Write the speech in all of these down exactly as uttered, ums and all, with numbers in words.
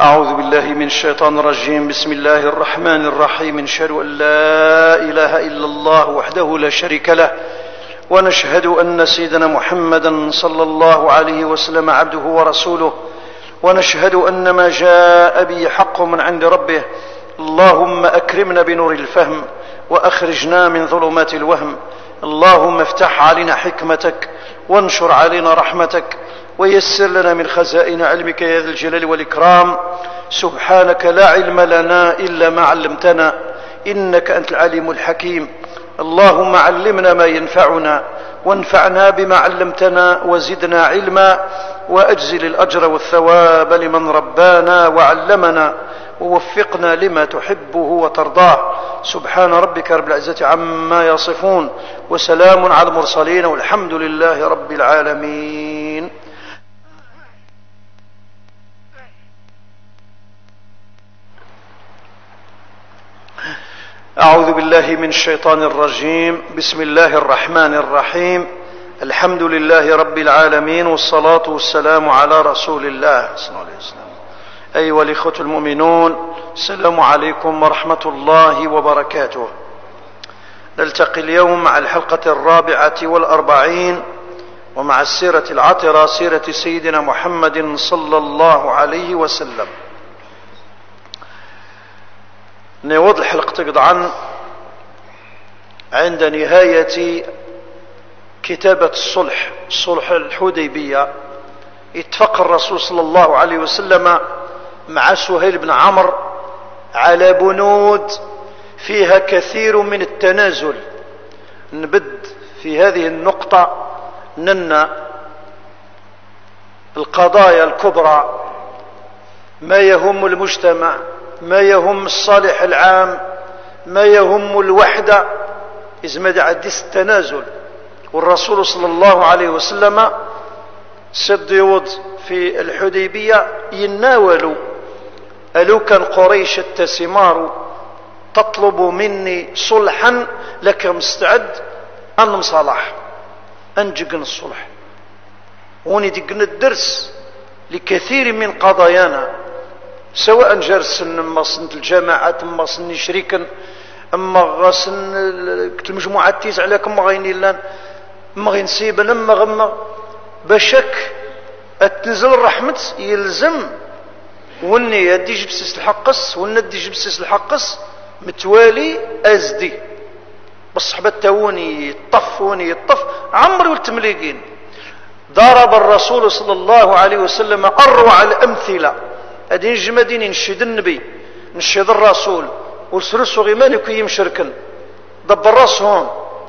أعوذ بالله من الشيطان الرجيم. بسم الله الرحمن الرحيم. نشهد أن لا إله إلا الله وحده لا شريك له، ونشهد أن سيدنا محمدا صلى الله عليه وسلم عبده ورسوله، ونشهد أن ما جاء به حق من عند ربه. اللهم أكرمنا بنور الفهم وأخرجنا من ظلمات الوهم. اللهم افتح علينا حكمتك وانشر علينا رحمتك ويسر لنا من خزائن علمك يا ذا الجلال والإكرام. سبحانك لا علم لنا إلا ما علمتنا، إنك أنت العليم الحكيم. اللهم علمنا ما ينفعنا وانفعنا بما علمتنا وزدنا علما، وأجزل الأجر والثواب لمن ربانا وعلمنا، ووفقنا لما تحبه وترضاه. سبحان ربك رب العزة عما يصفون، وسلام على المرسلين، والحمد لله رب العالمين. أعوذ بالله من الشيطان الرجيم. بسم الله الرحمن الرحيم. الحمد لله رب العالمين، والصلاة والسلام على رسول الله صلى الله عليه وسلم. أيها الإخوة المؤمنون، السلام عليكم ورحمة الله وبركاته. نلتقي اليوم مع الحلقة الرابعة والأربعين، ومع السيرة العطرة، سيرة سيدنا محمد صلى الله عليه وسلم. نوض الحلقة قطعا عند نهاية كتابة الصلح، صلح الحديبية. اتفق الرسول صلى الله عليه وسلم مع سهيل بن عمرو على بنود فيها كثير من التنازل. نبد في هذه النقطة أن القضايا الكبرى، ما يهم المجتمع، ما يهم الصالح العام، ما يهم الوحدة، إذا ما عديس التنازل. والرسول صلى الله عليه وسلم سد يوض في الحديبية يناولوا ألو كان قريش التسمار تطلب مني صلحا لك مستعد أن مصالح أنجقن الصلح وندقن الدرس لكثير من قضايانا، سواء جرس اما سنة الجماعات، اما سن شريكا، اما سن المجموعات تيز عليك، اما غين لان اما غين سيبا، اما غما بشك التنزل الرحمة يلزم وني يدي جبسيس الحقس وندي جبسيس الحقس متوالي ازدي بالصحبة تاوني يطف وني يطف عمري والتمليقين. ضرب الرسول صلى الله عليه وسلم اروع الامثله. هذه الجمادين نشهد النبي، نشهد الرسول، والسلسو غيمان يكون مشركا ضب الراس هون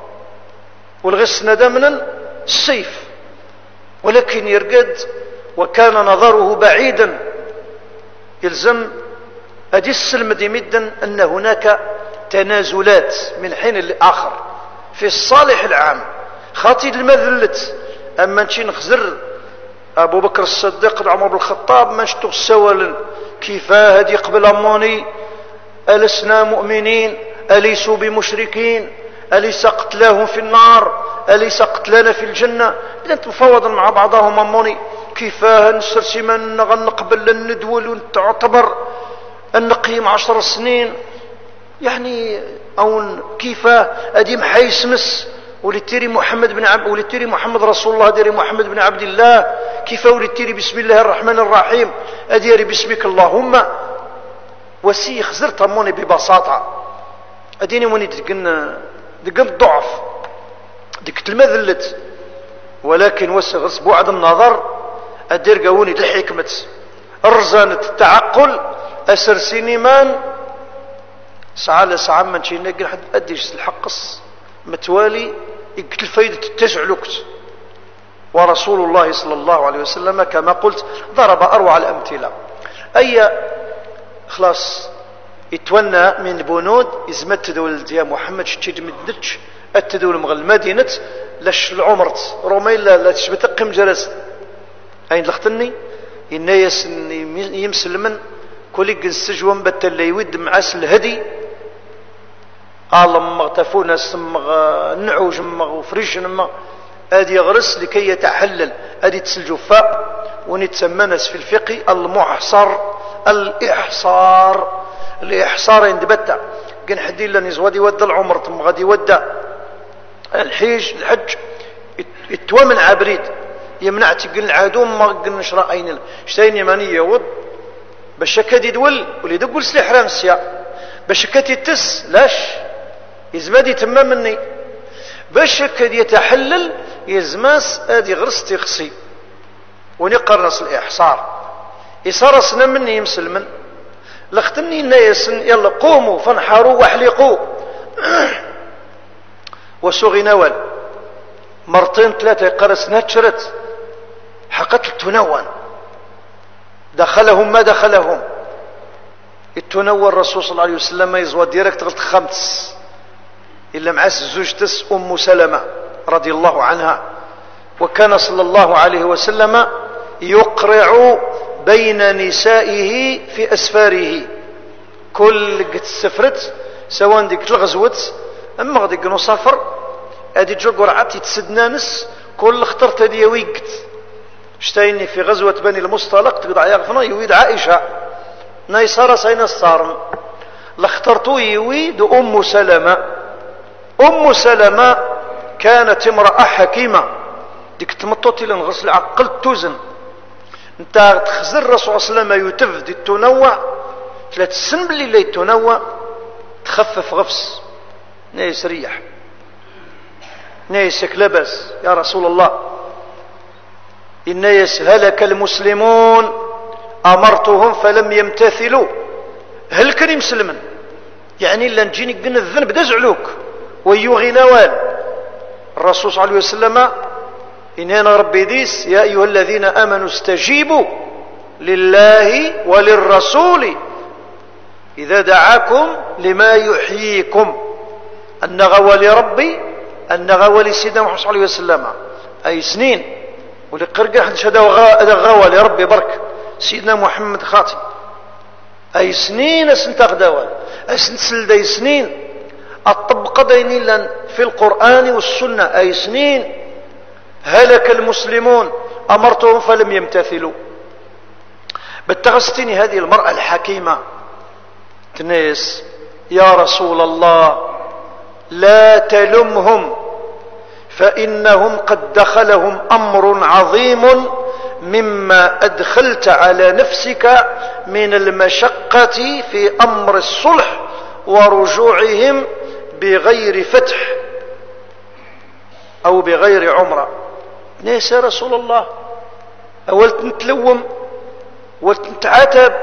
والغس ندمنا السيف، ولكن يرقد وكان نظره بعيدا. يلزم هذه السلم دي مدا أن هناك تنازلات من حين لآخر في الصالح العام. خاطي المذلت أما نشي نخزر أبو بكر الصديق عمر بن الخطاب ما نشتو السوال كيف هدي قبل أموني ألسنا مؤمنين أليسوا بمشركين أليس قتلاهم في النار أليس قتلانا في الجنة. إذا تفاوضا مع بعضهم أموني كيف نسرسي من نقبل الندول ونتعتبر أن نقيم عشر سنين، يعني أو كيف أدي محيسمس ولتيري محمد بن عبد ولتيري محمد رسول الله ديري محمد بن عبد الله، كيف ولتيري بسم الله الرحمن الرحيم أديري باسمك اللهم. وسي خزرت أموني ببساطة أديني موني دقن دقن الضعف دقت المذلت، ولكن وسغس بعد النظر أدير قوني الحكمة الرزانة التعقل أسر سينيمان سعى لسعى من شي نقل حد أديش الحقص متوالي يقتل فايدة التسع لكت. ورسول الله صلى الله عليه وسلم كما قلت ضرب أروع الأمثلة. أي خلاص يتونى من بنود إزمة تدول يا محمد شتيد مدتش التدول مغل المدينة لش العمرت رومي لا, لا تشبتقم جلس أين لختني الناس يمسلمن كل جنسجوان بتل يود معاس الهدي اللهم اغتفونا سمغ نعوج مغ فريش نما ادي يغرس لكي يتحلل ادي تسل جفاء ونتسمنس في الفقه المحصر الإحصار. الإحصار يندبتا كان حدي لن يزودي ودى العمر ثم غادي يودى الحيج الحج يتوى من عبريد يمنع تقل العدو ما قل نشرا أين شتيني ماني يود باش كاد يدول ولي دقول سلي حرام السيا باش كاد يتس لاش يزمادي تما مني باش كاد يتحلل يزماس ادي غرس تيخصي ونقرص الإحصار يصرصنا مني مسلمن لختني الناس يلا قوموا فانحروا واحلقوا وسوغي نوال مرتين ثلاثة قرص نتشرت حقت التنون دخلهم ما دخلهم التنون الرسول صلى الله عليه وسلم يزوى ديركت غلط خمس إلا معاس زوجتس أم سلمة رضي الله عنها وكان صلى الله عليه وسلم يقرع بين نسائه في أسفاره كل قد سفرت سواء ديك الغزوت أما غادي كنو سافر هذه جو قرعات يتسدنانس كل اخترت هذه يويقت شتايني في غزوة بني المصطلق تقضع يغفنا يويد عائشة نايسارة سينا الصارم لاخترتو يويد أم سلمة. أم سلمة كانت امرأة حكيمة ديك تمطوتي لنغسل عقل توزن انت تخزر الرسول صلى الله عليه وسلم يتفد التنوع ثلاث سن باللي لا يتنوع تخفف غفص نايس ريح نايسك لبس يا رسول الله الناس هلك المسلمون أمرتهم فلم يمتثلوا هل كان مسلما يعني إلا نجيني قلنا الذنب دزعلوك ويوغي نوال الرسول صلى الله عليه وسلم إننا ربي ديس يا أيها الذين آمنوا استجيبوا لله وللرسول إذا دعاكم لما يحييكم النغوى لربي النغوى لسيدنا محمد صلى الله عليه وسلم أي سنين ولقرقة حدش هذا غوى لربي برك سيدنا محمد خاطي أي سنين أسنتاق دوال أسنتسل دي سنين الطبق ديني لن في القرآن والسنة أي سنين هلك المسلمون أمرتهم فلم يمتثلوا. بتغستني هذه المرأة الحكيمة تنيس يا رسول الله لا تلمهم فإنهم قد دخلهم أمر عظيم مما أدخلت على نفسك من المشقة في أمر الصلح ورجوعهم بغير فتح أو بغير عمرة. ناس يا رسول الله أولت نتلوم ولت نتعاتب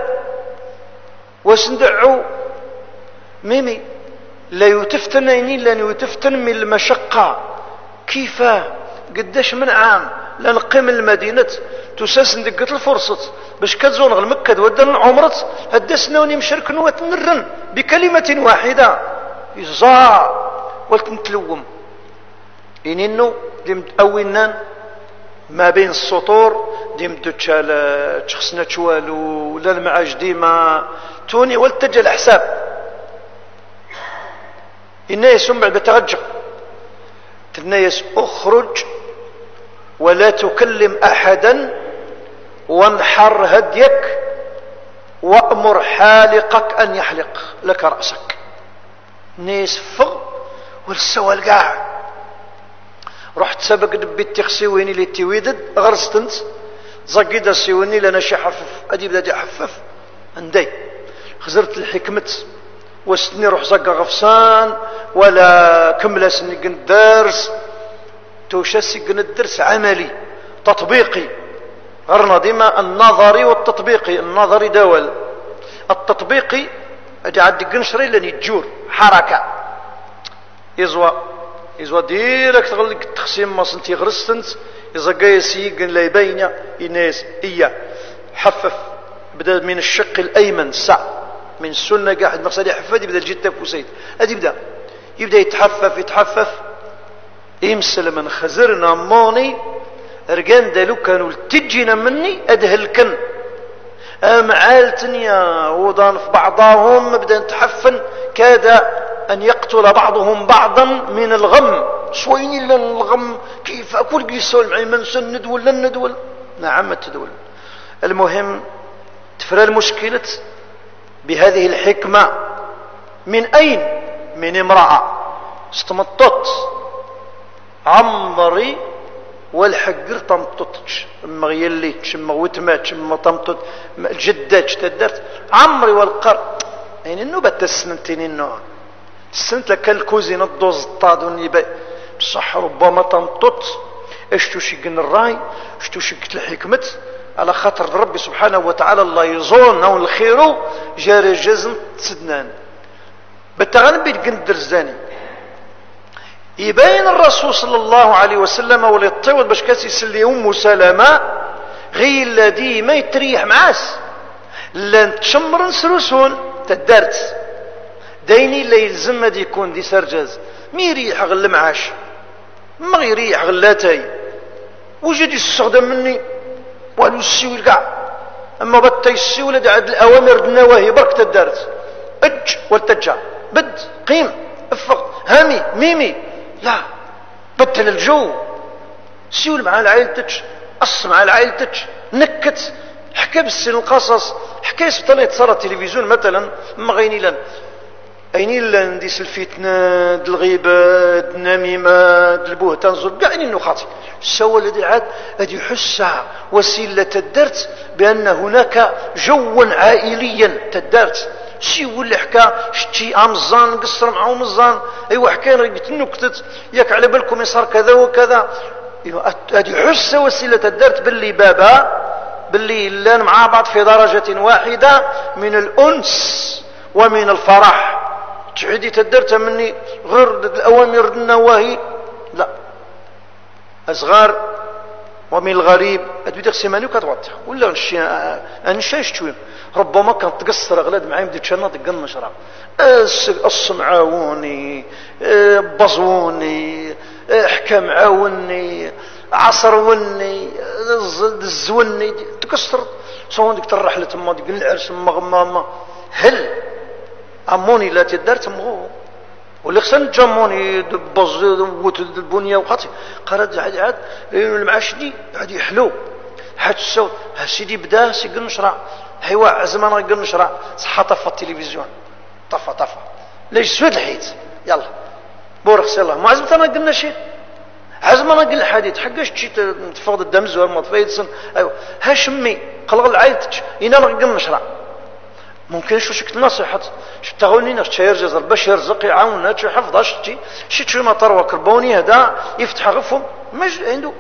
وسندعو ميمي لا يتفتنني لن يتفتن من المشقة كيف قداش من عام لنقيم المدينة تساس ندقت الفرصة باش كتزون غير مكة ودن عمرت هدسنا ونمشرك نوات نرن بكلمة واحدة يزار ولت نتلوم إنينو ديم أوينان ما بين السطور ديم تشال تشخصنا تشوالو ولا المعاج ديما توني ولتجا الحساب الناس بعد بترجع الناس اخرج ولا تكلم احدا وانحر هديك وامر حالقك ان يحلق لك راسك. ناس فغ والسوى القاع رحت سبق دبيت تخسيويني اللي تيويدد غرستنت زقيد السيويني لنا شي حفف ادي بدا حفف عندي خزرت الحكمة وستني روح زقا غفصان ولا كمله سني قن الدرس توشسي قن الدرس عملي تطبيقي غرنا ديما النظري والتطبيقي. النظري دول التطبيقي اجي عندي قنشري لن يتجور حركه يزوى يزوى ديرك تغلق التخسيم ما سنتي غرستنت يزقا يسيق لا يبين الناس إياه حفف بدا من الشق الايمن سع من السنه قاعد مقصد يحفد يبدا جدا فوسيد ادي يبدا يبدا يتحفف يتحفف يمسل من خزرنا موني رقان دالو كانوا تجينا مني ادهلكن ام عالتنيا وضان في بعضهم بدا نتحفن كاد ان يقتل بعضهم بعضا من الغم شويني لن الغم كيف اقول قيسول معي من سن ندول لن ندول نعم تدول. المهم تفرى المشكلة بهذه الحكمة. من أين؟ من امرأة استمطت عمري والحقر تمطتش مغيلي تشم وتمات تشم تمطت الجدات تدرت عمري والقر يعني النوبة تسنتين النوع السنت لك الكوزين الدوز الطادون بصح ربما تمطت اشتو شكن الراي اشتو شكت الحكمة على خاطر ربي سبحانه وتعالى الله يزون او الخير جاري جزم تسدنان بالتغنب يتقندر الزاني يبين الرسول صلى الله عليه وسلم ولي الطيوط باش كاسي يسلي ام سلامة غير الذي ما يتريح معاس لان تشمر نسروسون تدارت دايني لا يلزم هذا يكون دي سرجاز مي يريح غل معاش ما يريح غلاتاي وجد يستخدم مني وانو السيول كاع اما بطا السيول هذا عاد الاوامر النواهي برك تدارت اج والتجا بد قيم افق هامي ميمي لا بدل الجو سيول مع عائلتك قص مع عائلتك نكت حكى بالسن القصص حكايه سبتنا يتصرى التلفزيون مثلا ما غيني لن ايني لن ديس الفتنه الغيبه النميمه البهتان زر كاع انه خاطئ سوى الذي عاد هذه يحسها وسيله تدرت بان هناك جوا عائليا تدرت شي واللي حكى شتي امزان قصر معه مزان ايوا حكى رقت نكتت ياك على بالكم يصير كذا وكذا هذه حس وسيله الدرت باللي بابا باللي لان مع بعض في درجه واحده من الانس ومن الفرح تعيدي تدرت مني غير الاوامر النواهي لا اصغار ومن الغريب ادوي داك السيماني وكتوضح ولا نشي انشا شتوي ربما كانت تقصر اغلاد معايا بديت شنا دق النشره الصمعاوني بزوني حكى معاوني عصروني الزوني تكسر صون ديك الرحله تما ديك العرس ما غمامه هل اموني لا تدار تمغو واللي خصنا جاموني دبز وت البنيه وخاطي قرات عاد عاد المعاشدي عاد يحلو حتى الصوت ها سيدي بدا سي نشرع حيوا عزم انا نقول نشرع صحه طفى التلفزيون طفى طفى ليش سود الحيط يلا بورك سي الله ما عزمت انا قلنا شيء عزم انا قل الحديث حقاش تجي تفقد الدم زوار ما تفيدسن ايوا ها شمي قلق عائلتك انا نقول نشرع ممكن شو شكل نصيحة شو تغونينا شو يرجز باش يرزق يعاوننا شو حفظ شتي شي شو ما طروا كربوني هذا يفتح غفهم مج عنده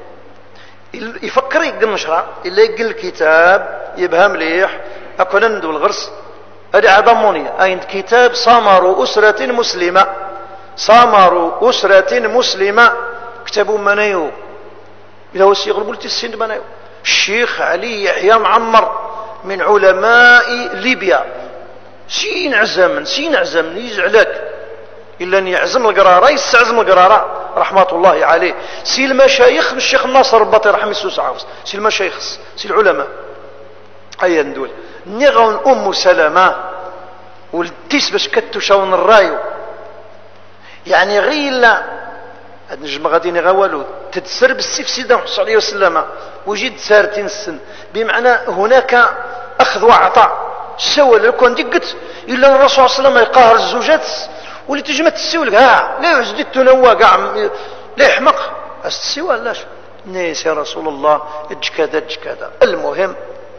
يفكر يقدر نشرع الا يقل الكتاب يبها مليح اكون عنده الغرس هذه عظموني عند كتاب صامر أسرة مسلمة صامر أسرة مسلمة كتبوا منايو إذا هو سيغل قلت السند منايو الشيخ علي يحيى معمر من علماء ليبيا سين عزمن سين عزمن يزعلك إلا أن يعزم القرارة يستعزم القرارة رحمة الله عليه سي المشايخ الشيخ الناصر البطي رحمه الله عاوز سي المشايخ سي العلماء أيا ندول نغون أم سلامة والتيس باش كتشاون الرايو يعني غير لا هاد نجم غادي نغوالو تتسر بالسيف سيدنا محمد صلى الله عليه وسلم وجد سارتين السن بمعنى هناك أخذ وعطاء سوى لكون دقت إلا الرسول صلى الله عليه وسلم يقهر الزوجات واللي تجمع تسوي ها لا يعزدي التنوى كاع لا يحمق استسوى لاش نيس يا رسول الله اج كذا اج كذا المهم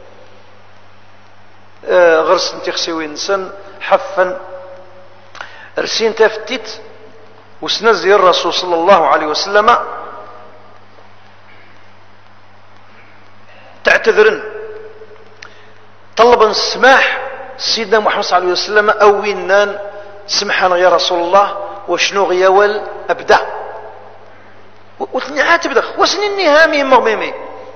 آه غرس انت خسوي نسن حفا رسين تفتت وسنزي الرسول صلى الله عليه وسلم تعتذرن طلبا السماح سيدنا محمد صلى الله عليه وسلم اوينان سمحنا يا رسول الله وشنو غياول ابدا وثني عاتب وسني النهامي مغميمي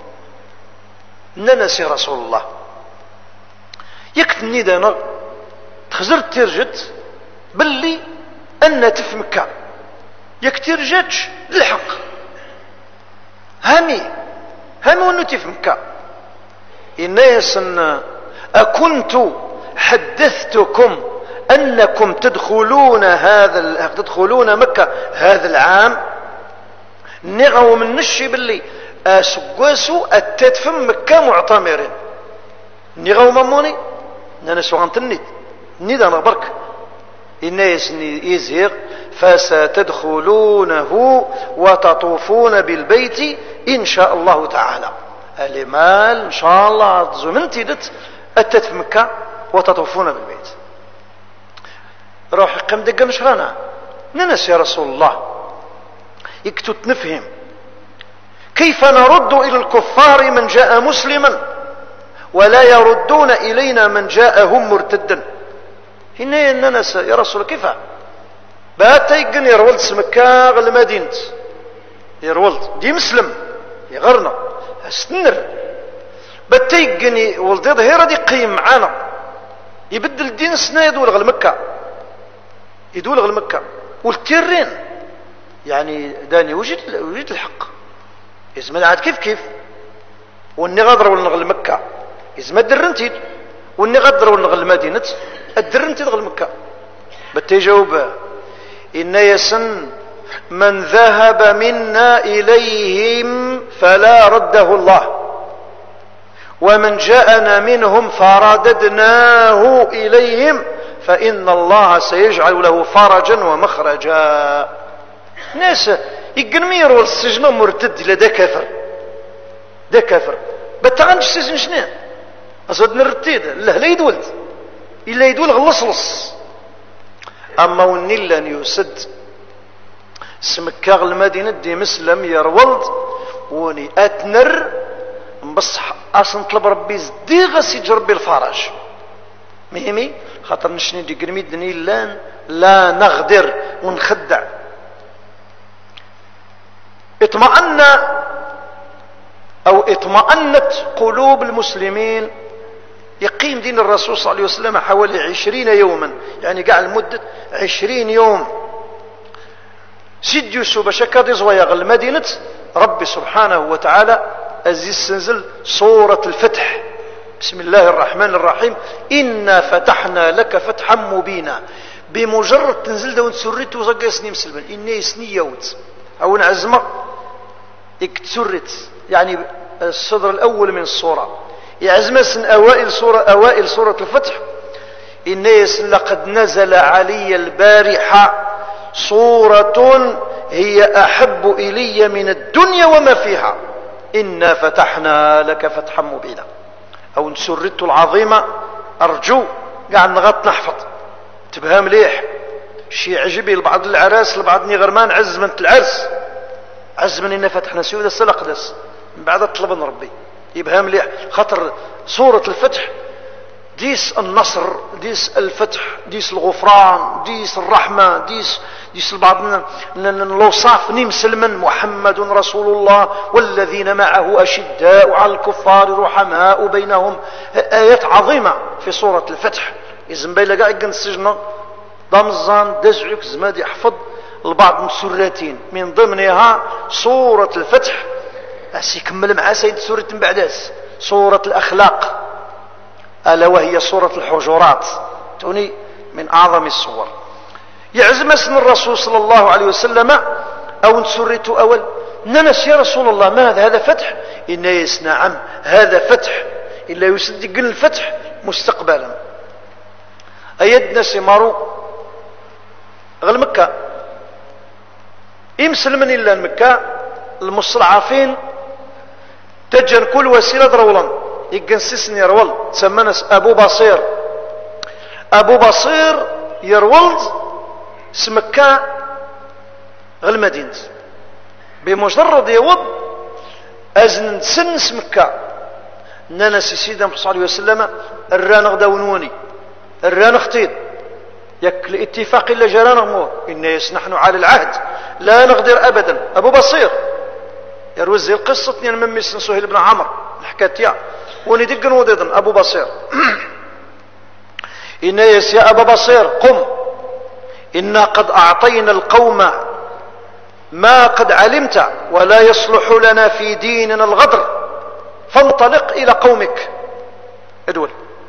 ننسي رسول الله يكتني دانا تخزرت ترجت باللي ان تفمكا يك ترجتش الحق هامي هامي وانو تفمكا الناس ان اكنت حدثتكم انكم تدخلون هذا تدخلون مكة هذا العام نغو من نشي باللي اسقاسو اتتفم مكة معتمرين ني غاو ماموني نانا سو غنتني ني دانا برك إن يسني يزيغ فستدخلونه وتطوفون بالبيت إن شاء الله تعالى. المال إن شاء الله زمنتي دت أتت في مكة وتطوفون بالبيت. روح قم دقا نشرانا ننس يا رسول الله يكتو تنفهم كيف نرد إلى الكفار من جاء مسلما ولا يردون إلينا من جاءهم مرتدا. هنا الناس يا رسول كيف بات يقن يرولد سمكا غل مدينة يرولد دي مسلم يغرنا استنر بات يقن ولد ظهيرة دي قيم معانا يبدل الدين السنة يدول غل مكة يدول غل مكة والتيرين يعني داني وجد وجد الحق يزمد عاد كيف كيف واني غادر ولا غل مكة يزمد درنتي واني غادر ولا غل مدينة الدرنتي غل مكة بتجاوب إن يسن من ذهب منا إليهم فلا رده الله ومن جاءنا منهم فرددناه إليهم فإن الله سيجعل له فرجا ومخرجا. ناس يقنمير والسجن مرتد إلى دا كافر دا كافر بتغنش السجن شنو أصد نرتيد الله لا يدولد إلا يدول غلصلص. أما وني لن يسد سمكاغ المدينة دي مسلم يرولد وني أتنر بصح أصلا طلب ربي زدي غسي جربي الفرج مهمي خاطر نشني دي قرميد دني لان لا نغدر ونخدع. اطمأن أو اطمأنت قلوب المسلمين يقيم دين الرسول صلى الله عليه وسلم حوالي عشرين يوما يعني قاع المدة عشرين يوم سيد يوسف شكاد زويغ المدينة ربي سبحانه وتعالى أزيز سنزل سورة الفتح بسم الله الرحمن الرحيم إنا فتحنا لك فتحا مبينا. بمجرد تنزل دون سريت وزقى سني مسلما إني سني يوت أو نعزمة اكتسرت يعني الصدر الأول من الصورة يعزم سن أوائل سورة أوائل سورة الفتح إن لقد نزل علي البارحة سورة هي أحب إلي من الدنيا وما فيها إنا فتحنا لك فتحا مبينا. أو نسرت العظيمة أرجو قاعد نغط نحفظ تبها مليح شي عجبي لبعض العراس لبعض نغرمان عزمنت العرس عزمن إنا فتحنا سيودة سلقدس من بعد طلب ربي يبها مليح خاطر سورة الفتح ديس النصر ديس الفتح ديس الغفران ديس الرحمة ديس ديس البعض الوصاف نمسلما محمد رسول الله والذين معه أشداء على الكفار رحماء بينهم. آيات عظيمة في سورة الفتح إذن بيلا قاعد السجن ضمزان دزعك زماد يحفظ البعض من سورتين من ضمنها سورة الفتح يكمل مع سيد سورة بعداس سورة الأخلاق ألا وهي سورة الحجرات توني من أعظم الصور. يعزم اسم الرسول صلى الله عليه وسلم أو نسرته أول ننس يا رسول الله ما هذا هذا فتح إن يس نعم هذا فتح إلا يصدق الفتح مستقبلا. أيدنا سمارو غل مكة يمسلمن إلا مكة المستضعفين تجن كل وسيلة رولا يقنسسني يرول تسمنس أبو بصير أبو بصير يرولد سمكة غل مدينة بمجرد يوض أزن سن سمكة ننس سيدنا صلى الله عليه وسلم الران غداونوني الران اختيد يك الاتفاق إلا جرانا مور إن نحن على العهد لا نغدر أبدا. أبو بصير يروزي القصة يعني من مسن سهيل بن عمرو الحكاتيا وندق وضيضا أبو بصير إن يا أبا بصير قم إنا قد أعطينا القوم ما قد علمت ولا يصلح لنا في ديننا الغدر فانطلق إلى قومك. ادول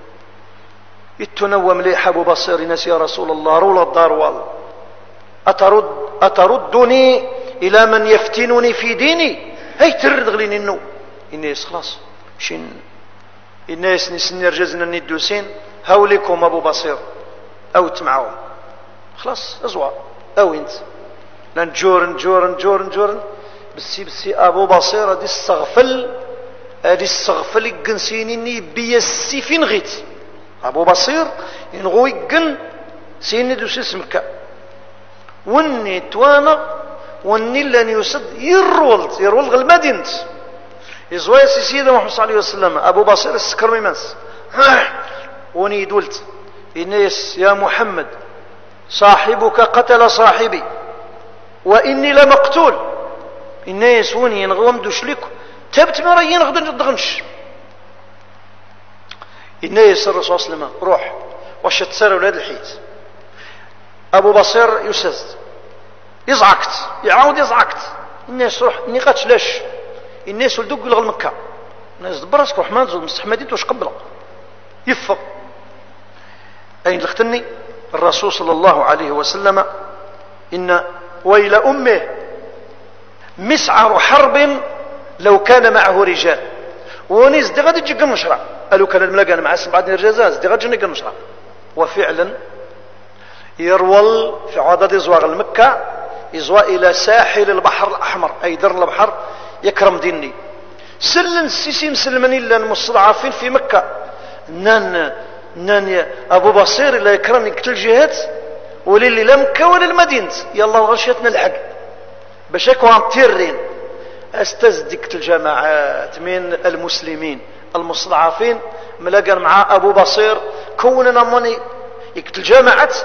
يتنوى مليح أبو بصير ناس يا رسول الله رول الدار وال أترد أتردني إلى من يفتنني في ديني هي ترد غلين النو إني خلاص شين الناس نسني رجزنا ندوسين هاوليكم ابو بصير او تمعهم خلاص ازوا او انت نجورن جورن جورن جورن بسي بسي ابو بصير هادي الصغفل هادي الصغفل يقنسيني بيا السيفين غيت ابو بصير ينغو يقن سيني دوسي سمكة وني توانا وني لن يسد يرولت يرولت المدينة يزوي سيدنا محمد صلى الله عليه وسلم ابو بصير السكر ميمانس وني دولت الناس يا محمد صاحبك قتل صاحبي واني لمقتول الناس وني ينغوم دوشليك تبت مريين غدا ندغنش الناس الرسول صلى الله عليه وسلم روح واش تسال ولاد الحيت ابو بصير يسز يزعكت يعاود يزعكت الناس روح ني قاتلاش الناس ولدوك لغ مكه الناس دبرسك روح ما تزود مستحمدين واش قبله يفق اين لختني الرسول صلى الله عليه وسلم ان ويل امه مسعر حرب لو كان معه رجال ونيز دي غادي تجي المشرع قالوا كان الملاقى مع اسم بعد الرجال دي غادي تجي المشرع وفعلا يرول في عدد يزوى المكة يزوى الى ساحل البحر الاحمر اي در البحر يكرم ديني سلن السيسي مسلمني الا المستضعفين في مكة نان نان ابو بصير لا يكرم يقتل جهات وللي لا مكة ولا المدينة يلا غشيتنا الحق باش يكون تيرين استزدكت الجماعات من المسلمين المستضعفين ملاقا مع ابو بصير كوننا مني يقتل جماعات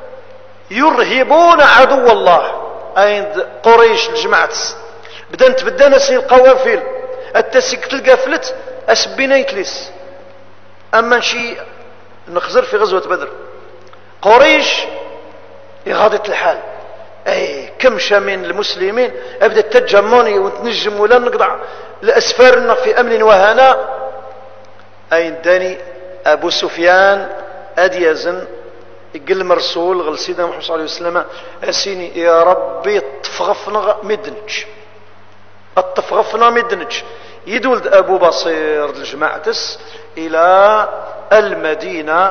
يرهبون عدو الله عند قريش الجماعات بدأت بدأنا سي القوافل التسكت القافلت اسبينا يتلس اما شي نخزر في غزوة بدر قريش يغاضت الحال اي كمشة من المسلمين ابدا تجموني وتنجم ولا نقطع لاسفارنا في امن وهناء اي داني ابو سفيان اديازن يقل مرسول غل سيدنا محمد صلى الله عليه وسلم اسيني يا ربي تفغفنا مدنج التفغفنا مدنج يدولد ابو بصير الجماعتس الى المدينة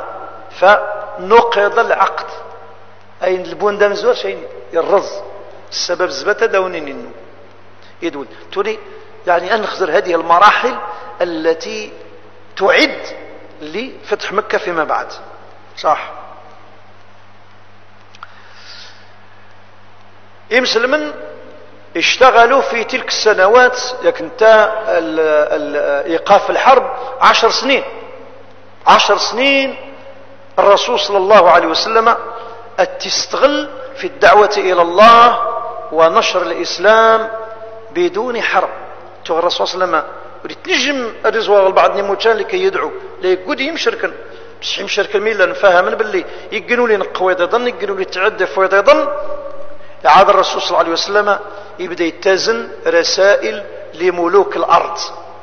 فنقض العقد اي البون دام زوار شيء الرز السبب زبته دونين يدول تولي يعني ان نخزر هذه المراحل التي تعد لفتح مكة فيما بعد صح مسلمن اشتغلوا في تلك السنوات يكنتا ايقاف الحرب عشر سنين عشر سنين الرسول صلى الله عليه وسلم تستغل في الدعوة إلى الله ونشر الإسلام بدون حرب تو الرسول صلى الله عليه وسلم تنجم الرزوار البعض نموتان لكي يدعو ليقود يمشركن بس يمشركن ميلا نفهمن باللي يقنوا لي نقوى ضن يقنوا لي تعدى في ضن عاد الرسول صلى الله عليه وسلم يبدأ يتزن رسائل لملوك الأرض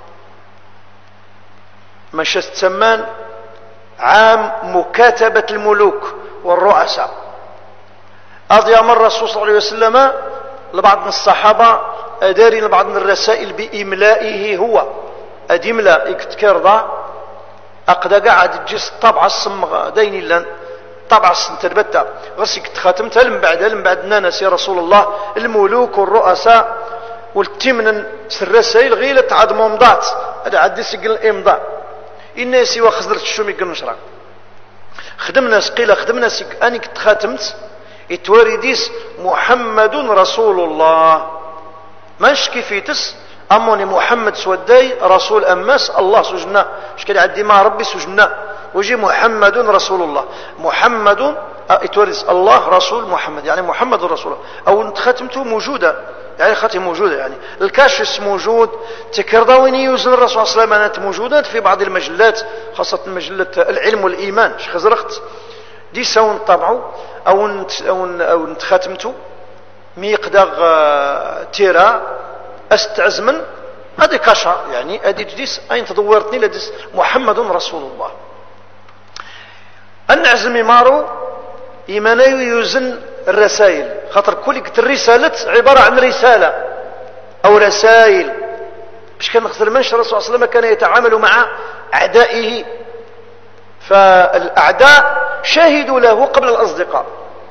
مش تسمان عام مكاتبة الملوك والرؤساء أضيام الرسول صلى الله عليه وسلم لبعض من الصحابة داري لبعض من الرسائل بإملائه هو أدملا يكتكرضا أقدا قاعد تجيس طبع الصمغ ديني لن طبع السنتربتا غسك تخاتمتها لم بعد لم بعد نانس يا رسول الله الملوك والرؤساء والتمن الرسائل غيلة عاد ممضات هذا عاد سجل الإمضاء الناس وخزرت الشومي قل نشرا خدمنا سقيلة خدمنا سك أني كنت خاتمت اتوارديس محمد رسول الله ماش كيفيتس أموني محمد سوداي رسول أماس الله سجنا مش كده عدي مع ربي سجنا وجي محمد رسول الله محمد اتوارديس الله رسول محمد يعني محمد رسول الله أو انت ختمته موجودة يعني ختم موجودة يعني الكاشس موجود تكرضاويني يوزن الرسول صلى الله عليه وسلم موجودات في بعض المجلات خاصة مجلة العلم والإيمان خزرخت دي سون طبعوا أو انت أو أو انت ختمته ميقدر تيرا استعزمن هذه كاشا يعني هذه جديس أين تدورتني لديس محمد رسول الله النعزم مارو إيماني يوزن الرسائل خاطر كل الرسالة عبارة عن رسالة أو رسائل مش كان نخسر منش الرسول صلى الله عليه وسلم كان يتعامل مع أعدائه، فالأعداء شهدوا له قبل الأصدقاء.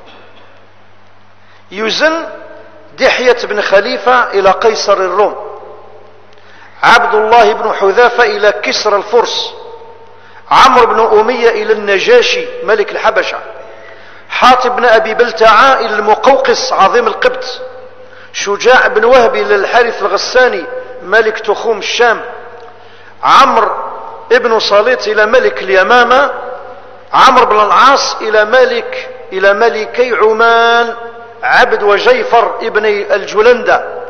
يزن دحية بن خليفة إلى قيصر الروم، عبد الله بن حذافة إلى كسرى الفرس، عمرو بن أمية إلى النجاشي ملك الحبشة، حاطب بن أبي بلتعة إلى المقوقس عظيم القبط، شجاع بن وهب إلى الحارث الغساني ملك تخوم الشام، عمرو ابن صليط إلى ملك اليمامة، عمرو بن العاص إلى ملك إلى ملكي عمان عبد وجيفر ابن الجلندة.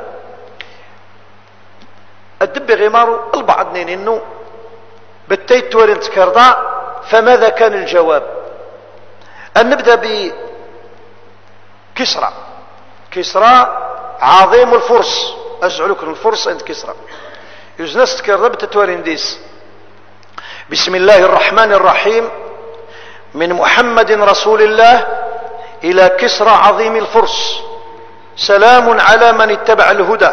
الدب غمارو البعض نينو بالتيت تورين تكرضا. فماذا كان الجواب؟ أن نبدأ بكسرى. كسرى عظيم الفرس، أزعلك الفرس عند كسرى يزنس تكرضا بالتتورين ديس. بسم الله الرحمن الرحيم، من محمد رسول الله إلى كسرى عظيم الفرس، سلام على من اتبع الهدى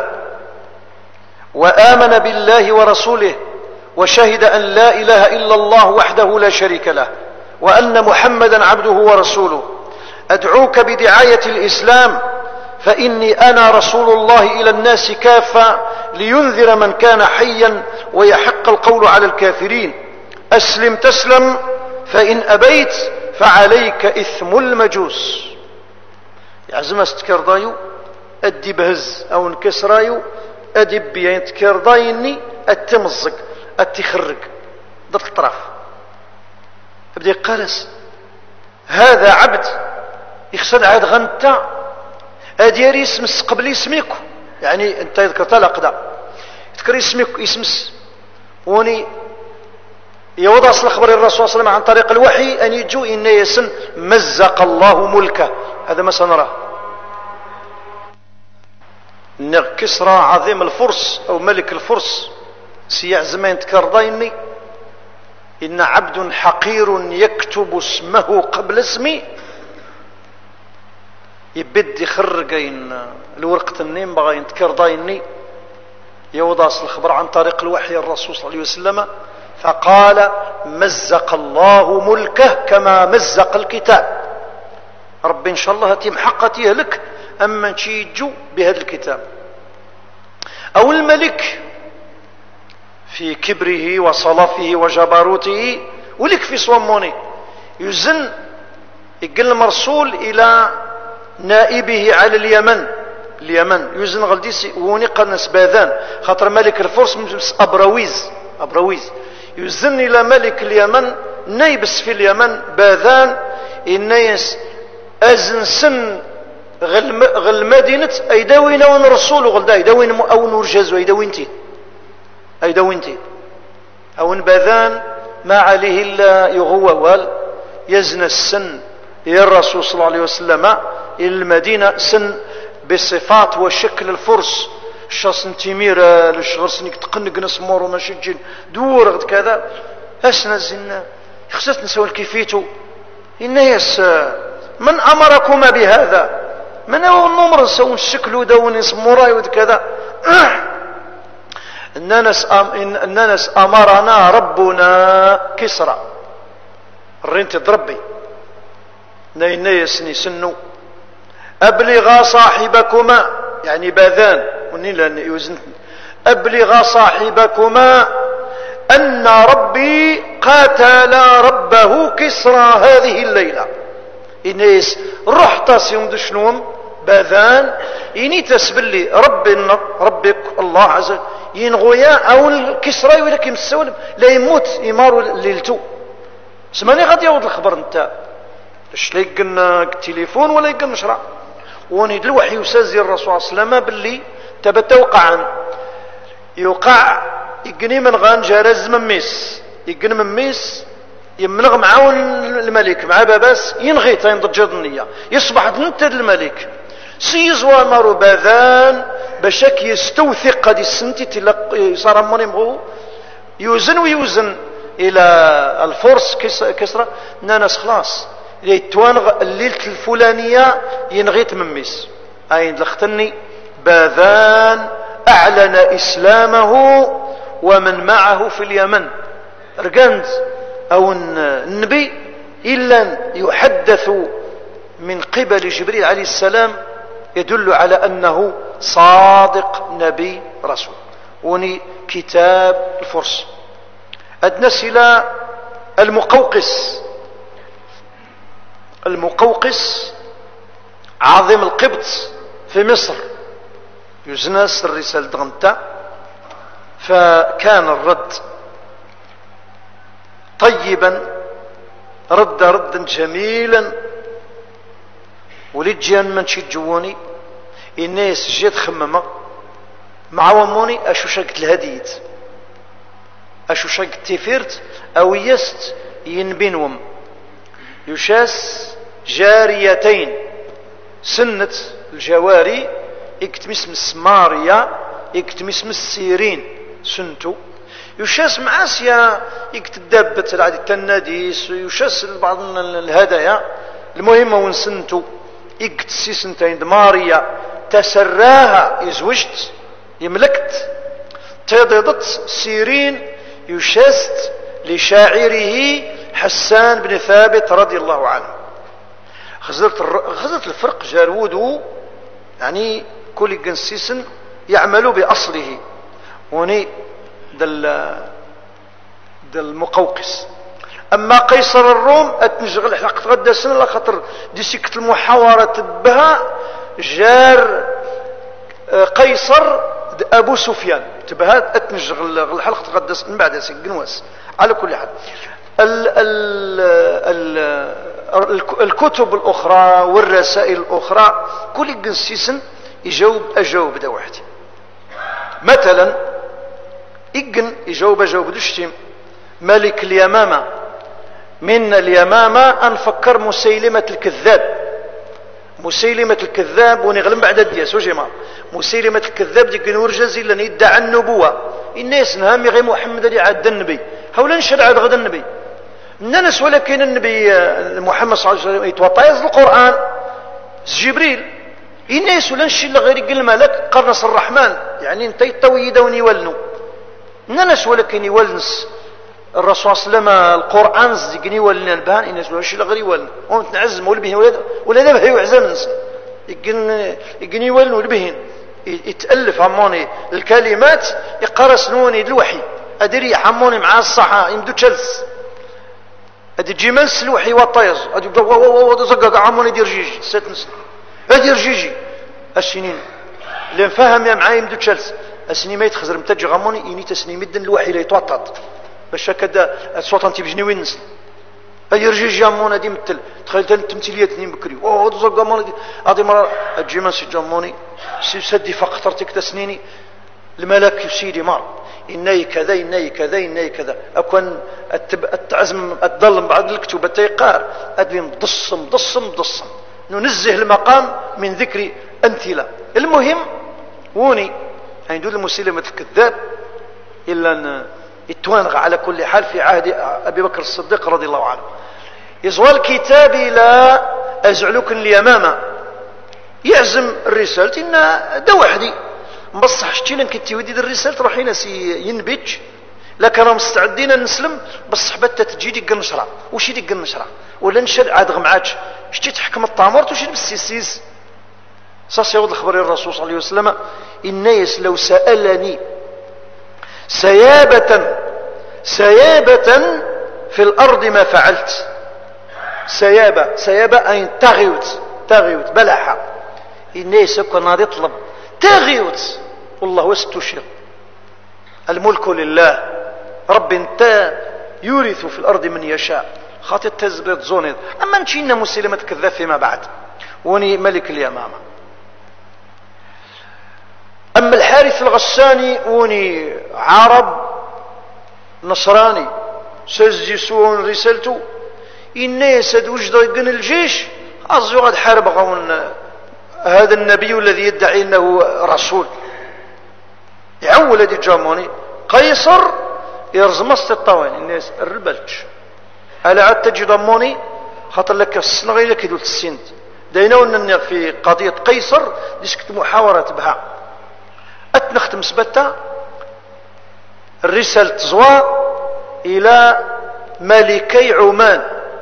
وآمن بالله ورسوله وشهد أن لا إله إلا الله وحده لا شريك له وأن محمدا عبده ورسوله. أدعوك بدعاية الإسلام فإني أنا رسول الله إلى الناس كافة لينذر من كان حيا ويحق القول على الكافرين. أسلم تسلم فإن أبيت فعليك إثم المجوس. يعزم استكردايو أدي بهز أو انكسرايو أدي بيان تكردايني التمزق التخرج ضد الطرف. أبدي قالس هذا عبد يخسد عاد غنتا أديري اسمس قبل اسميكو، يعني أنت يذكرت لقدا تذكر اسمك اسمس وني يوضع الخبر الرسول صلى الله عليه وسلم عن طريق الوحي أن يجو إن يسن مزق الله ملكه. هذا ما سنراه. كسرى عظيم الفرس أو ملك الفرس سيع زمان تكرضيني إن عبد حقير يكتب اسمه قبل اسمي يبد يخرجين الورقة النيم بغا يتكرضيني يوضع الخبر عن طريق الوحي الرسول صلى الله عليه وسلم فقال مزق الله ملكه كما مزق الكتاب. ربي إن شاء الله تيم حقتي لك أما تيجو بهذا الكتاب. أو الملك في كبره وصلافه وجبروته ولك في صوموني يزن يقل مرسول إلى نائبه على اليمن. اليمن يزن غلديسي ونقى نسباذان خاطر ملك الفرس أبرويز أبرويز يزن إلى ملك اليمن نيبس في اليمن باذان الناس أزن سن غل, غل مدينة أيداوين ون رسول غلدا أيداوين أو نور جزو أيداوينتي أيداوينتي أو باذان ما عليه إلا يغوال يزن السن يا الرسول صلى الله عليه وسلم إلى المدينة سن بصفات وشكل الفرس الشخص نتيمير الشغل سنك تقنق نسمور وما شجين دور غد كذا أسنا زنا خصت نسوي كيفيتو الناس من أمركما بهذا؟ من هو النمر نسوي الشكل دون نسموراي ود كذا الناس الناس أمرنا ربنا كسرى الرنت ضربي الناس نسنو أبلغ صاحبكما يعني باذان ونين يوزن أبلغ صاحبكما أن ربي قاتل ربه كسرى هذه الليلة. إنيس رحت سيوم دشنوم باذان إني تسبلي ربي ربك الله عز وجل ينغويا أو الكسرى ولكن السولم لا يموت يمارو ليلتو سماني غادي يوض الخبر نتا اش لا يقلنا التليفون ولا يقلنا شرع ونيد الوحي يسازي الرسول صلى الله عليه وسلم باللي تبت وقعا يوقع يقني من غان جارز مميس يقني مميس يمنغ معاون الملك مع باباس ينغي تاين ضد النية يصبح ننتد الملك سيزوى مارو باذان بشك يستوثق قد السنتي صار موني مغو يوزن ويوزن الى الفرس كسرى نانس خلاص يتوانغ الليلة الفلانية ينغيت مميس اين لختني باذان اعلن اسلامه ومن معه في اليمن رقند أو النبي إلا يحدث من قبل جبريل عليه السلام يدل على أنه صادق نبي رسول. وني كتاب الفرس أدنس إلى المقوقس. المقوقس عظيم القبط في مصر يزنس الرسالة دغنتا، فكان الرد طيبا، رد ردا جميلا، وليت جيان من شي جووني الناس جات خممة مع وموني اشو شاقت الهديت اشو شاقت تيفيرت او يست ينبينوم يشاس جاريتين سنة الجواري يكتم اسم السمارية يكتم اسم السيرين سنتو يشاس معاسيا يكتب دابة العادي التناديس يشاس بعض الهدايا. المهم وين سنتو يكتسي سنتين دماريا تسراها يزوجت يملكت تضدت سيرين يشاست لشاعره حسان بن ثابت رضي الله عنه. غزلت غزلت الفرق جارودو يعني كل جنسيسن يعمل بأصله وني دل دل مقوقس. أما قيصر الروم أتنشغل حلقة غدا سنة لا خاطر دي سكت المحاورة بها جار قيصر أبو سفيان تبهات أتنشغل الحلقة غدا من بعد سنة. على كل حال ال ال ال الكتب الأخرى والرسائل الأخرى كل جنسيسن يجاوب أجاوب دا واحد. مثلا إجن يجاوب أجاوب دشتم ملك اليمامة من اليمامة أنفكر مسيلمة الكذاب. مسيلمة الكذاب ونغلم بعد الدياس وجمع مسيلمة الكذاب ديك نورجزي لن يدعى النبوة الناس نهامي غير محمد اللي عاد النبي حولا نشرع عاد غدا النبي الناس ولكن النبي محمد صلى الله عليه وسلم يتوطيز القرآن جبريل الناس ولا نشي غير يقول الملك قرنص الرحمن يعني انت يتويدا ونيولنو الناس ولكن يولنس الرسول صلى الله عليه وسلم القرآن زيقني ولنا البان الناس ولا شي غير يولن ونتعزم ولبهن ولا ولا دابا يعزم نس يقن يقني يولن ولبهن يتألف عموني الكلمات يقرا سنوني الوحي ادري حموني مع الصحة يمدو تشلس ادي جيمنس الوحي وطيز ادي زقق عموني دير جيجي ست نسن ادير جيجي السنين اللي نفهم يا معايا يمدو تشلس السنين ما يتخزر متجي غموني يني تسني مدن الوحي لا يتوطط باش هكذا الصوت انت بجني وين نسل ادير جيجي عمونا دي مثل تخيل التمثيليات نيم بكري اوه زقق عموني ادي مرة الجيمنس جاموني سدي فقطرتك تسنيني الملك يسيدي مار إني كذا إني كذا إني كذا أكون التعزم الظلم بعد الكتب تيقار أدري مضص مضص مضص ننزه المقام من ذكر أمثلة. المهم وني هيدول المسيلمة الكذاب إلا أن يتوانغ على كل حال في عهد أبي بكر الصديق رضي الله عنه. يزوى الكتاب لا أزعلك اليمامة يعزم الرسالة إن دا وحدي مبصح شتينا كنتي ودي الرسالة روحي ناس ينبج لكن راهم مستعدين نسلم بصح بتا تجي ديك النشرة وشي ديك النشرة ولا نشر عاد غمعاتش شتي تحكم الطامورت وشي بالسيسيس صاص يوض الخبر الرسول صلى الله عليه وسلم الناس لو سألني سيابة سيابة في الأرض ما فعلت. سيابة سيابة أي تغيوت تغيوت بلحة الناس كنا يطلب تغيوت والله واستشر الملك لله رب انت يورث في الأرض من يشاء خاطر تزبط زونيد. أما نشينا مسلمة كذاب فيما بعد وني ملك اليمامة. أما الحارث الغساني وني عرب نصراني سيزيسون رسالته الناس وجد يقن الجيش أصدقوا قد حارب غون هذا النبي الذي يدعي أنه رسول يعول هذه جاموني قيصر يرزم الطواني الناس الربلج ألا عاد تجد أموني خاطر لك السنغي لك يدول السند دينا في قضية قيصر ديسكت محاورة بها أتنختم سبتا الرسالة زوا إلى ملكي عمان.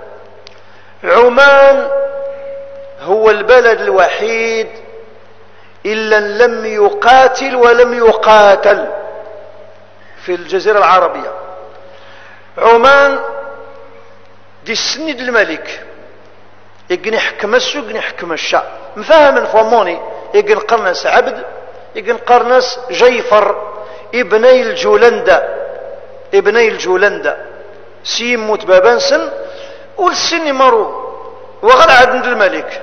عمان هو البلد الوحيد إلا لم يقاتل ولم يقاتل في الجزيرة العربية. عمان دي السند الملك يقن حكم السوق يقن حكم الشعب مفاهم فهموني. يقن قرنس عبد يقن قرنس جيفر ابني الجولندا ابني الجولندا سيم موت بابانسن والسن مرو وغل عند الملك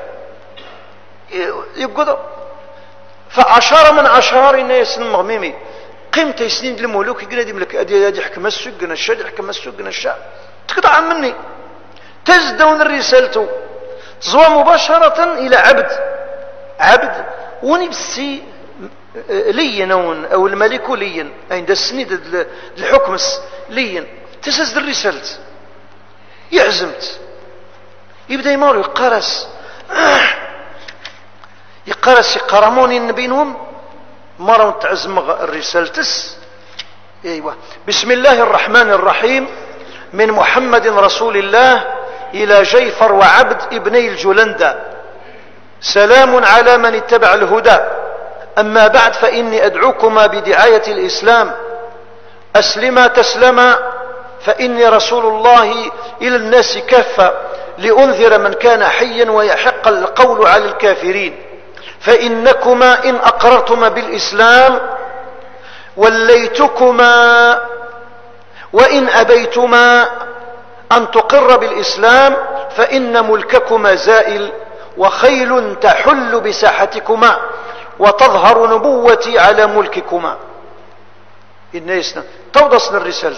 يقول فعشرة من عشر الناس المغميمي قيمة سنين الملوك يقول هذه ملك هذه حكم السوق قنا الشعب حكم السوق قنا الشعب تقطع مني تزدون الرسالة تزوى مباشرة إلى عبد عبد ونبسي لين أو الملك لين عند السنيد الحكم لين تسزد الرسالة يعزمت يبدأ يمارو يقرس يقرس يقرموني بينهم مرة تعزم الرسالة. ايوه بسم الله الرحمن الرحيم من محمد رسول الله إلى جيفر وعبد ابني الجولندا سلام على من اتبع الهدى أما بعد فإني أدعوكما بدعاية الإسلام أسلما تسلما فإني رسول الله إلى الناس كافة لأنذر من كان حيا ويحق القول على الكافرين فإنكما إن أقررتما بالإسلام وليتكما وإن أبيتما أن تقر بالإسلام فإن ملككما زائل وخيل تحل بساحتكما وتظهر نبوتي على ملككما. الناس توضصنا الرسالة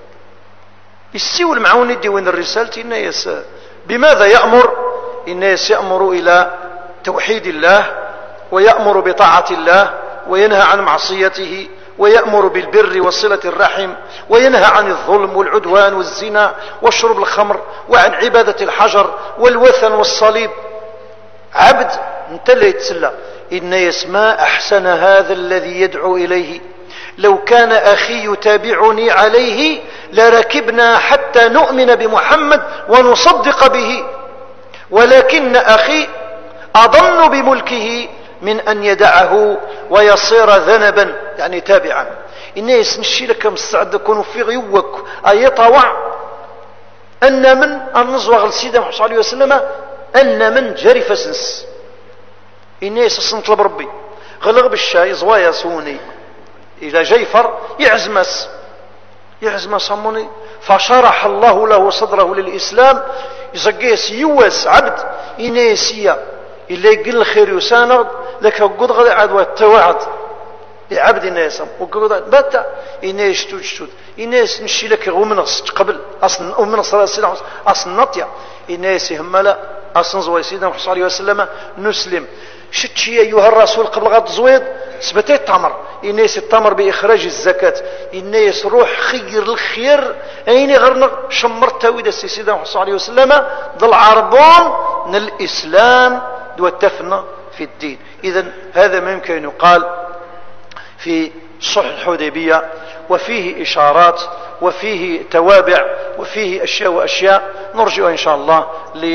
السيول معون يدي وين الرسالة الناس بماذا يأمر؟ الناس يأمر إلى توحيد الله ويأمر بطاعة الله وينهى عن معصيته ويأمر بالبر وصلة الرحم وينهى عن الظلم والعدوان والزنا وشرب الخمر وعن عبادة الحجر والوثن والصليب. عبد انت اللي يتسلى الناس ما أحسن هذا الذي يدعو إليه لو كان أخي يتابعني عليه لركبنا حتى نؤمن بمحمد ونصدق به ولكن أخي أظن بملكه من أن يدعه ويصير ذنبا يعني تابعا. الناس نشي لك مستعد يكونوا في غيوك أي طوع أن من النزوغ لسيدنا محمد صلى الله عليه وسلم أن من جرف سنس الناس السنطلب ربي غلغ الشاي زوايا سوني إلى جيفر يعزمس يعزمس صموني فشرح الله له صدره للإسلام يزقيس يوس عبد إنيسيا إلا يقل الخير يساند لك قد غد عدوى التوعد عبد الناس وقد بات إنيس توجد إنيس نشي لك ومنص قبل أصلا ومنص راسنا أصلا نطيا إنيس هملا أصلا زوي سيدنا محمد صلى الله عليه وسلم نسلم شتشي أيها الرسول قبل غد زويد سبتي التمر إنيس التمر بإخراج الزكاة إنيس روح خير الخير أين غرنا شمرت تاويد سيدنا محمد صلى الله عليه وسلم ضل عربون من الإسلام دو التفنى في الدين. إذن هذا ما يمكن يقال في صلح الحديبية وفيه إشارات وفيه توابع وفيه أشياء وأشياء نرجع إن شاء الله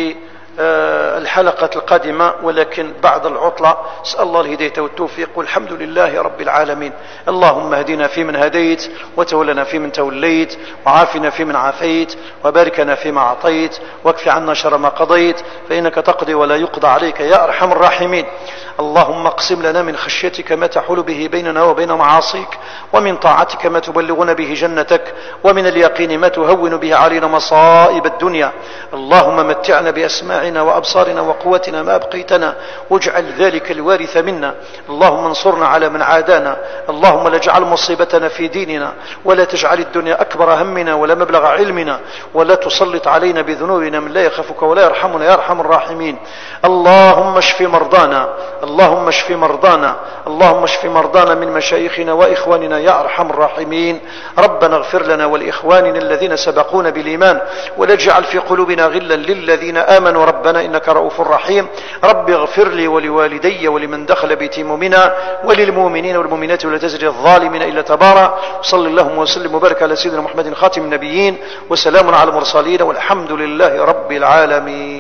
للحلقة القادمة ولكن بعد العطلة. اسأل الله الهداية والتوفيق والحمد لله رب العالمين. اللهم اهدنا فيمن هديت وتولنا فيمن توليت وعافنا فيمن عافيت وباركنا فيما أعطيت واكف عنا شر ما قضيت فإنك تقضي ولا يقضى عليك يا أرحم الراحمين. اللهم اقسم لنا من خشيتك ما تحول به بيننا وبين معاصيك ومن طاعتك ما تبلغنا به جنتك ومن اليقين ما تهون به علينا مصائب الدنيا. اللهم متعنا بأسماعنا وأبصارنا وقوتنا ما أبقيتنا واجعل ذلك الوارث منا. اللهم انصرنا على من عادانا. اللهم لا تجعل مصيبتنا في ديننا ولا تجعل الدنيا أكبر همنا ولا مبلغ علمنا ولا تسلط علينا بذنوبنا من لا يخافك ولا يرحمنا يا أرحم الراحمين. اللهم اشف مرضانا. اللهم اشف مرضانا، اللهم اشف مرضانا من مشايخنا وإخواننا يا أرحم الراحمين. ربنا اغفر لنا ولإخواننا الذين سبقونا بالإيمان ولا تجعل في قلوبنا غلا للذين آمنوا ربنا إنك رؤوف رحيم. رب اغفر لي ولوالدي ولمن دخل بيتي مؤمنا وللمؤمنين والمؤمنات ولا تزد الظالمين إلا تبارا. صلى اللهم وسلم وبارك على سيدنا محمد خاتم النبيين، وسلام على المرسلين والحمد لله رب العالمين.